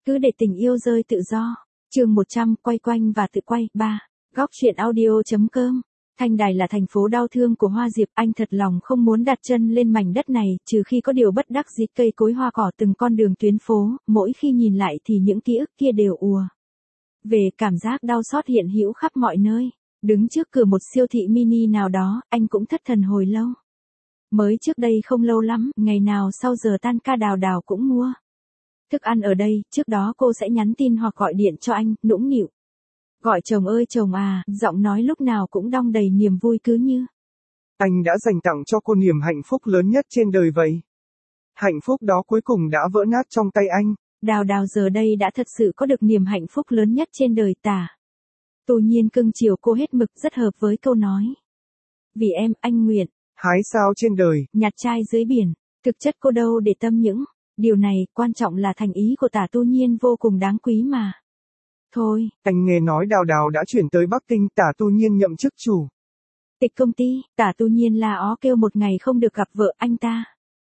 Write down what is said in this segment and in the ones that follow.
Cứ để tình yêu rơi tự do. Chương 100, quay quanh và tự quay. 3. Góc truyện audio.com. Thanh Đài là thành phố đau thương của Hoa Diệp, anh thật lòng không muốn đặt chân lên mảnh đất này, trừ khi có điều bất đắc dĩ. Cây cối hoa cỏ từng con đường tuyến phố, mỗi khi nhìn lại thì những ký ức kia đều ùa về, cảm giác đau xót hiện hữu khắp mọi nơi. Đứng trước cửa một siêu thị mini nào đó, anh cũng thất thần hồi lâu. Mới trước đây không lâu lắm, ngày nào sau giờ tan ca Đào Đào cũng mua thức ăn ở đây, trước đó cô sẽ nhắn tin hoặc gọi điện cho anh, nũng nịu gọi chồng ơi chồng à, giọng nói lúc nào cũng đong đầy niềm vui cứ như anh đã dành tặng cho cô niềm hạnh phúc lớn nhất trên đời vậy. Hạnh phúc đó cuối cùng đã vỡ nát trong tay anh. Đào Đào giờ đây đã thật sự có được niềm hạnh phúc lớn nhất trên đời. Tả Tô Nhiên cưng chiều cô hết mực, rất hợp với câu nói vì em, anh nguyện hái sao trên đời, nhặt trai dưới biển. Thực chất cô đâu để tâm những điều này, quan trọng là thành ý của Tả Tô Nhiên vô cùng đáng quý mà. Thôi, anh nghe nói Đào Đào đã chuyển tới Bắc Kinh, Tả Tô Nhiên nhậm chức chủ tịch công ty. Tả Tô Nhiên la ó kêu một ngày không được gặp vợ anh ta.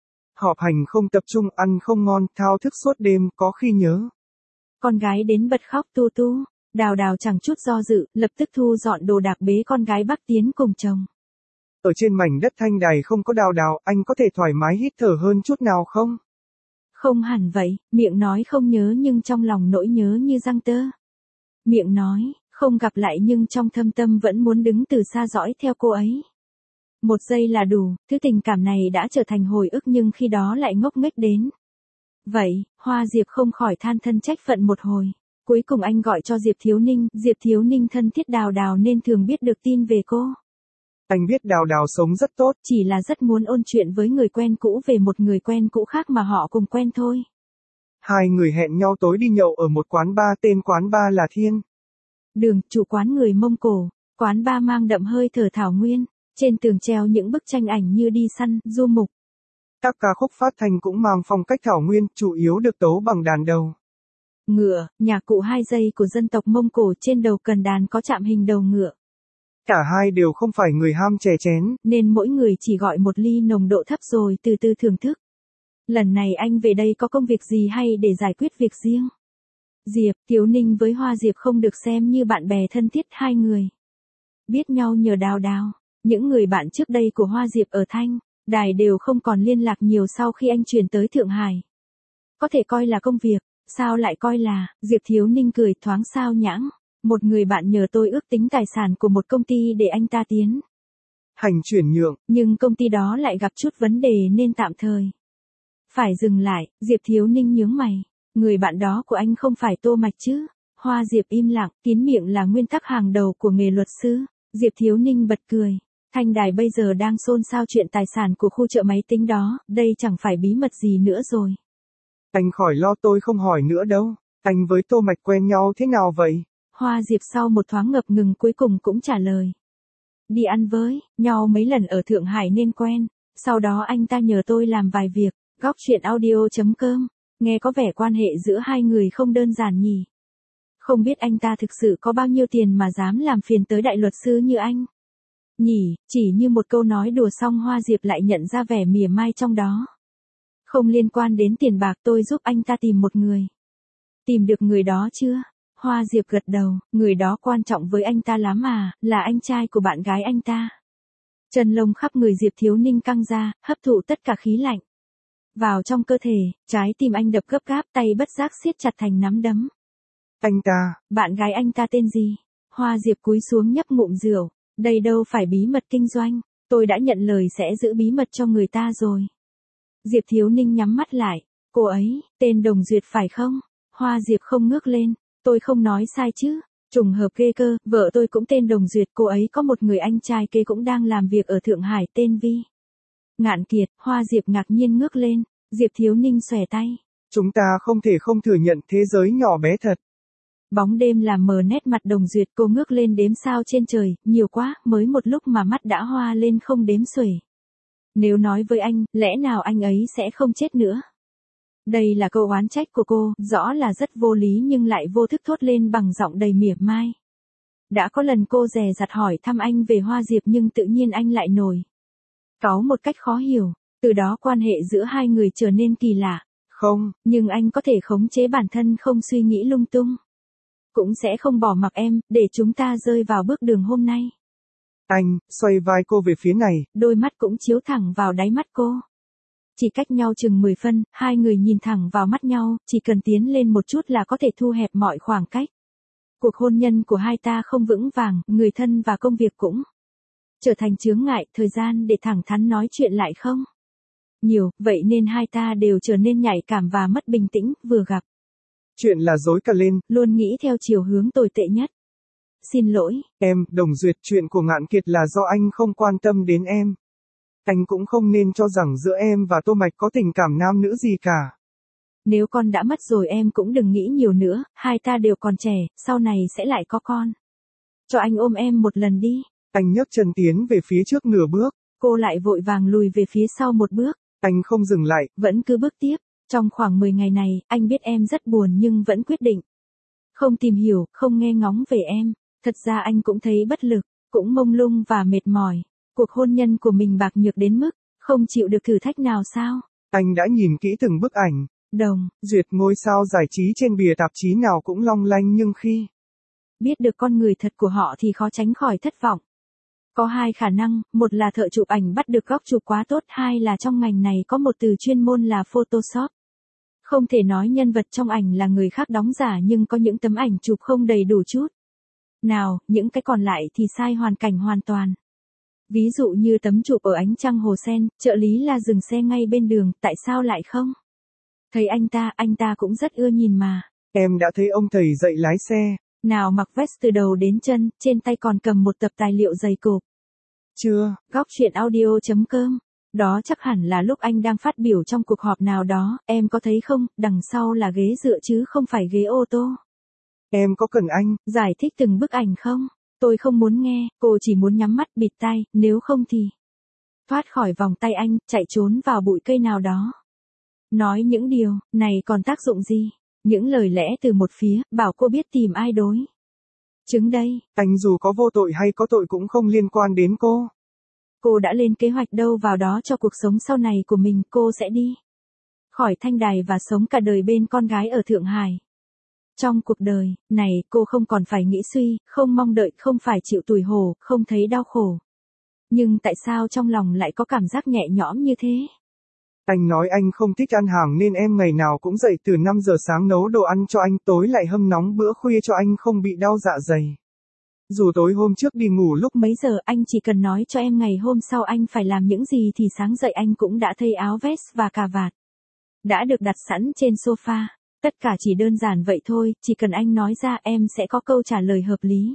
Họp hành không tập trung, ăn không ngon, thao thức suốt đêm, có khi nhớ Con gái đến bật khóc tu tu. Đào Đào chẳng chút do dự, lập tức thu dọn đồ đạc bế con gái Bắc tiến cùng chồng. Ở trên mảnh đất Thanh Đài không có Đào Đào, anh có thể thoải mái hít thở hơn chút nào không? Không hẳn vậy, miệng nói không nhớ nhưng trong lòng nỗi nhớ như giăng tơ. Miệng nói không gặp lại nhưng trong thâm tâm vẫn muốn đứng từ xa dõi theo cô ấy. Một giây là đủ, thứ tình cảm này đã trở thành hồi ức nhưng khi đó lại ngốc nghếch đến vậy. Hoa Diệp không khỏi than thân trách phận một hồi. Cuối cùng anh gọi cho Diệp Thiếu Ninh. Diệp Thiếu Ninh thân thiết Đào Đào nên thường biết được tin về cô. Anh biết Đào Đào sống rất tốt, chỉ là rất muốn ôn chuyện với người quen cũ về một người quen cũ khác mà họ cùng quen thôi. Hai người hẹn nhau tối đi nhậu ở một quán bar, tên quán bar là Thiên Đường. Chủ quán người Mông Cổ. Quán bar mang đậm hơi thở thảo nguyên. Trên tường treo những bức tranh ảnh như đi săn, du mục. Các ca khúc phát thanh cũng mang phong cách thảo nguyên, chủ yếu được tấu bằng đàn đầu ngựa, nhạc cụ 2 giây của dân tộc Mông Cổ. Trên đầu cần đàn có chạm hình đầu ngựa. Cả hai đều không phải người ham chè chén, nên mỗi người chỉ gọi một ly nồng độ thấp rồi từ từ thưởng thức. Lần này anh về đây có công việc gì hay để giải quyết việc riêng? Diệp Thiếu Ninh với Hoa Diệp không được xem như bạn bè thân thiết, hai người biết nhau nhờ Đào Đào. Những người bạn trước đây của Hoa Diệp ở Thanh Đài đều không còn liên lạc nhiều sau khi anh chuyển tới Thượng Hải. Có thể coi là công việc, sao lại coi là? Diệp Thiếu Ninh cười thoáng sao nhãng. Một người bạn nhờ tôi ước tính tài sản của một công ty để anh ta tiến hành chuyển nhượng, nhưng công ty đó lại gặp chút vấn đề nên tạm thời phải dừng lại. Diệp Thiếu Ninh nhướng mày. Người bạn đó của anh không phải Tô Mạch chứ? Hoa Diệp im lặng, kín miệng là nguyên tắc hàng đầu của nghề luật sư. Diệp Thiếu Ninh bật cười. Thanh Đài bây giờ đang xôn xao chuyện tài sản của khu chợ máy tính đó, đây chẳng phải bí mật gì nữa rồi. Anh khỏi lo, tôi không hỏi nữa đâu. Anh với Tô Mạch quen nhau thế nào vậy? Hoa Diệp sau một thoáng ngập ngừng cuối cùng cũng trả lời. Đi ăn với nhau mấy lần ở Thượng Hải nên quen, sau đó anh ta nhờ tôi làm vài việc. Góc truyện audio.com. Nghe có vẻ quan hệ giữa hai người không đơn giản nhỉ? Không biết anh ta thực sự có bao nhiêu tiền mà dám làm phiền tới đại luật sư như anh nhỉ? Chỉ như một câu nói đùa xong Hoa Diệp lại nhận ra vẻ mỉa mai trong đó. Không liên quan đến tiền bạc, tôi giúp anh ta tìm một người. Tìm được người đó chưa? Hoa Diệp gật đầu. Người đó quan trọng với anh ta lắm à, là anh trai của bạn gái anh ta. Chân lông khắp người Diệp Thiếu Ninh căng ra, hấp thụ tất cả khí lạnh vào trong cơ thể. Trái tim anh đập gấp gáp, tay bất giác siết chặt thành nắm đấm. Anh ta, bạn gái anh ta tên gì? Hoa Diệp cúi xuống nhấp ngụm rượu. Đây đâu phải bí mật kinh doanh, tôi đã nhận lời sẽ giữ bí mật cho người ta rồi. Diệp Thiếu Ninh nhắm mắt lại. Cô ấy, tên Đồng Duyệt phải không? Hoa Diệp không ngước lên. Tôi không nói sai chứ? Trùng hợp ghê cơ, vợ tôi cũng tên Đồng Duyệt, cô ấy có một người anh trai kế cũng đang làm việc ở Thượng Hải tên Vi Ngạn Kiệt. Hoa Diệp ngạc nhiên ngước lên. Diệp Thiếu Ninh xòe tay. Chúng ta không thể không thừa nhận thế giới nhỏ bé thật. Bóng đêm làm mờ nét mặt Đồng Duyệt, cô ngước lên đếm sao trên trời, nhiều quá, mới một lúc mà mắt đã hoa lên không đếm xuể. Nếu nói với anh, lẽ nào anh ấy sẽ không chết nữa? Đây là câu oán trách của cô, rõ là rất vô lý nhưng lại vô thức thốt lên bằng giọng đầy mỉa mai. Đã có lần cô dè dặt hỏi thăm anh về Hoa Diệp nhưng tự nhiên anh lại nổi cáu một cách khó hiểu. Từ đó quan hệ giữa hai người trở nên kỳ lạ. Không. Nhưng anh có thể khống chế bản thân không suy nghĩ lung tung. Cũng sẽ không bỏ mặc em, để chúng ta rơi vào bước đường hôm nay. Anh, xoay vai cô về phía này. Đôi mắt cũng chiếu thẳng vào đáy mắt cô. Chỉ cách nhau chừng 10 phân, hai người nhìn thẳng vào mắt nhau, chỉ cần tiến lên một chút là có thể thu hẹp mọi khoảng cách. Cuộc hôn nhân của hai ta không vững vàng, người thân và công việc cũng trở thành chướng ngại, thời gian để thẳng thắn nói chuyện lại không nhiều, vậy nên hai ta đều trở nên nhạy cảm và mất bình tĩnh, vừa gặp chuyện là rối cả lên, luôn nghĩ theo chiều hướng tồi tệ nhất. Xin lỗi. Em, Đồng Duyệt, chuyện của Ngạn Kiệt là do anh không quan tâm đến em. Anh cũng không nên cho rằng giữa em và Tô Mạch có tình cảm nam nữ gì cả. Nếu con đã mất rồi em cũng đừng nghĩ nhiều nữa, hai ta đều còn trẻ, sau này sẽ lại có con. Cho anh ôm em một lần đi. Anh nhấc chân tiến về phía trước nửa bước. Cô lại vội vàng lùi về phía sau một bước. Anh không dừng lại, vẫn cứ bước tiếp. Trong khoảng 10 ngày này, anh biết em rất buồn nhưng vẫn quyết định không tìm hiểu, không nghe ngóng về em. Thật ra anh cũng thấy bất lực, cũng mông lung và mệt mỏi. Cuộc hôn nhân của mình bạc nhược đến mức không chịu được thử thách nào sao? Anh đã nhìn kỹ từng bức ảnh. Đồng Duyệt, ngôi sao giải trí trên bìa tạp chí nào cũng long lanh, nhưng khi biết được con người thật của họ thì khó tránh khỏi thất vọng. Có hai khả năng, một là thợ chụp ảnh bắt được góc chụp quá tốt, hai là trong ngành này có một từ chuyên môn là Photoshop. Không thể nói nhân vật trong ảnh là người khác đóng giả, nhưng có những tấm ảnh chụp không đầy đủ chút nào, những cái còn lại thì sai hoàn cảnh hoàn toàn. Ví dụ như tấm chụp ở ánh trăng hồ sen, trợ lý là dừng xe ngay bên đường, tại sao lại không thấy anh ta cũng rất ưa nhìn mà. Em đã thấy ông thầy dạy lái xe. Nào mặc vest từ đầu đến chân, trên tay còn cầm một tập tài liệu dày cộp. Chưa. Góc chuyện audio.com. Đó chắc hẳn là lúc anh đang phát biểu trong cuộc họp nào đó, em có thấy không, đằng sau là ghế dựa chứ không phải ghế ô tô. Em có cần anh giải thích từng bức ảnh không? Tôi không muốn nghe, cô chỉ muốn nhắm mắt bịt tai, nếu không thì thoát khỏi vòng tay anh, chạy trốn vào bụi cây nào đó. Nói những điều này còn tác dụng gì? Những lời lẽ từ một phía, bảo cô biết tìm ai đối chứng đây. Anh dù có vô tội hay có tội cũng không liên quan đến cô. Cô đã lên kế hoạch đâu vào đó cho cuộc sống sau này của mình, cô sẽ đi khỏi Thanh Đài và sống cả đời bên con gái ở Thượng Hải. Trong cuộc đời này, cô không còn phải nghĩ suy, không mong đợi, không phải chịu tủi hổ, không thấy đau khổ. Nhưng tại sao trong lòng lại có cảm giác nhẹ nhõm như thế? Anh nói anh không thích ăn hàng nên em ngày nào cũng dậy từ 5 giờ sáng nấu đồ ăn cho anh, tối lại hâm nóng bữa khuya cho anh không bị đau dạ dày. Dù tối hôm trước đi ngủ lúc mấy giờ, anh chỉ cần nói cho em ngày hôm sau anh phải làm những gì thì sáng dậy anh cũng đã thấy áo vest và cà vạt đã được đặt sẵn trên sofa. Tất cả chỉ đơn giản vậy thôi, chỉ cần anh nói ra em sẽ có câu trả lời hợp lý.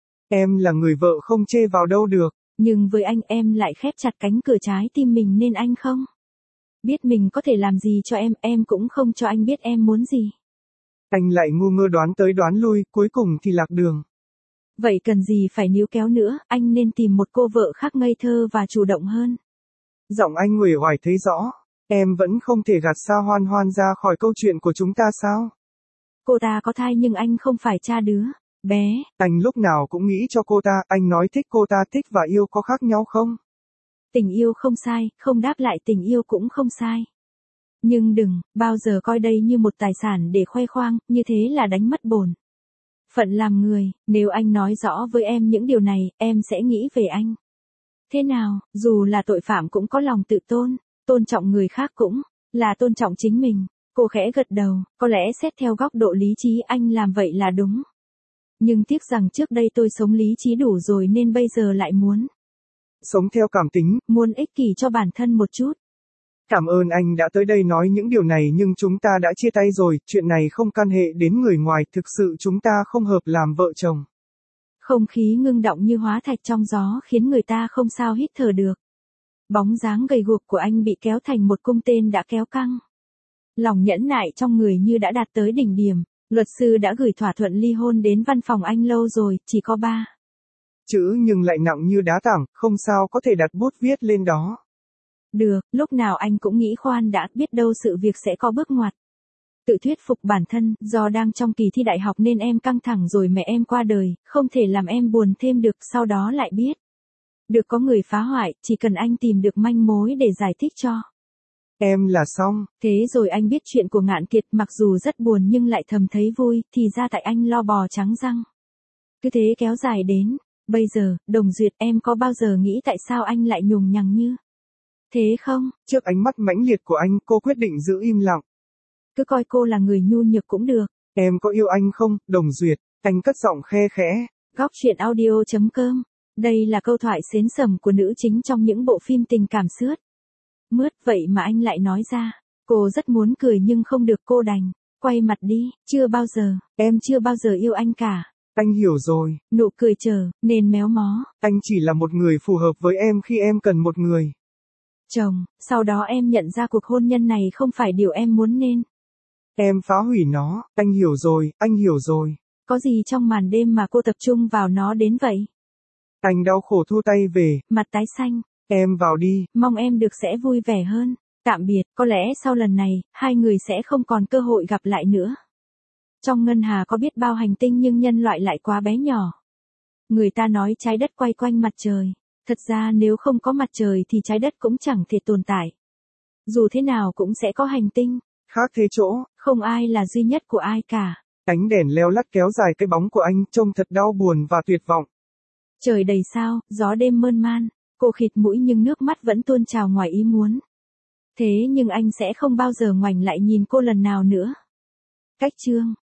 Em là người vợ không chê vào đâu được. Nhưng với anh em lại khép chặt cánh cửa trái tim mình nên anh không biết mình có thể làm gì cho em cũng không cho anh biết em muốn gì. Anh lại ngu ngơ đoán tới đoán lui, cuối cùng thì lạc đường. Vậy cần gì phải níu kéo nữa, anh nên tìm một cô vợ khác ngây thơ và chủ động hơn. Giọng anh uể oải thấy rõ. Em vẫn không thể gạt Sa Hoan Hoan ra khỏi câu chuyện của chúng ta sao? Cô ta có thai nhưng anh không phải cha đứa bé. Anh lúc nào cũng nghĩ cho cô ta, anh nói thích cô ta, thích và yêu có khác nhau không? Tình yêu không sai, không đáp lại tình yêu cũng không sai. Nhưng đừng bao giờ coi đây như một tài sản để khoe khoang, như thế là đánh mất bổn phận làm người. Nếu anh nói rõ với em những điều này, em sẽ nghĩ về anh thế nào? Dù là tội phạm cũng có lòng tự tôn, tôn trọng người khác cũng là tôn trọng chính mình. Cô khẽ gật đầu, có lẽ xét theo góc độ lý trí anh làm vậy là đúng. Nhưng tiếc rằng trước đây tôi sống lý trí đủ rồi nên bây giờ lại muốn sống theo cảm tính, muốn ích kỷ cho bản thân một chút. Cảm ơn anh đã tới đây nói những điều này, nhưng chúng ta đã chia tay rồi, chuyện này không can hệ đến người ngoài, thực sự chúng ta không hợp làm vợ chồng. Không khí ngưng động như hóa thạch trong gió khiến người ta không sao hít thở được. Bóng dáng gầy guộc của anh bị kéo thành một cung tên đã kéo căng. Lòng nhẫn nại trong người như đã đạt tới đỉnh điểm. Luật sư đã gửi thỏa thuận ly hôn đến văn phòng anh lâu rồi, chỉ có 3 chữ nhưng lại nặng như đá tảng, không sao có thể đặt bút viết lên đó. Được, lúc nào anh cũng nghĩ khoan đã, biết đâu sự việc sẽ có bước ngoặt. Tự thuyết phục bản thân, do đang trong kỳ thi đại học nên em căng thẳng rồi mẹ em qua đời, không thể làm em buồn thêm được, sau đó lại biết được có người phá hoại, chỉ cần anh tìm được manh mối để giải thích cho Em là xong. Thế rồi anh biết chuyện của Ngạn Kiệt, mặc dù rất buồn nhưng lại thầm thấy vui, thì ra tại anh lo bò trắng răng. Cứ thế kéo dài đến, bây giờ, Đồng Duyệt, em có bao giờ nghĩ tại sao anh lại nhùng nhằng như thế không? Trước ánh mắt mãnh liệt của anh, cô quyết định giữ im lặng. Cứ coi cô là người nhu nhược cũng được. Em có yêu anh không, Đồng Duyệt? Anh cất giọng khe khẽ. Góc truyện audio.com. Đây là câu thoại xến sẩm của nữ chính trong những bộ phim tình cảm sướt mướt, vậy mà anh lại nói ra. Cô rất muốn cười nhưng không được, cô đành quay mặt đi. Chưa bao giờ, em chưa bao giờ yêu anh cả. Anh hiểu rồi. Nụ cười trở nên méo mó. Anh chỉ là một người phù hợp với em khi em cần một người chồng. Sau đó em nhận ra cuộc hôn nhân này không phải điều em muốn nên em phá hủy nó. Anh hiểu rồi, anh hiểu rồi. Có gì trong màn đêm mà cô tập trung vào nó đến vậy? Anh đau khổ thu tay về. Mặt tái xanh. Em vào đi. Mong em được sẽ vui vẻ hơn. Tạm biệt, có lẽ sau lần này, hai người sẽ không còn cơ hội gặp lại nữa. Trong ngân hà có biết bao hành tinh nhưng nhân loại lại quá bé nhỏ. Người ta nói trái đất quay quanh mặt trời. Thật ra nếu không có mặt trời thì trái đất cũng chẳng thể tồn tại. Dù thế nào cũng sẽ có hành tinh. Khác thế chỗ. Không ai là duy nhất của ai cả. Ánh đèn leo lắt kéo dài cái bóng của anh, trông thật đau buồn và tuyệt vọng. Trời đầy sao, gió đêm mơn man. Cô khịt mũi nhưng nước mắt vẫn tuôn trào ngoài ý muốn. Thế nhưng anh sẽ không bao giờ ngoảnh lại nhìn cô lần nào nữa. Cách chương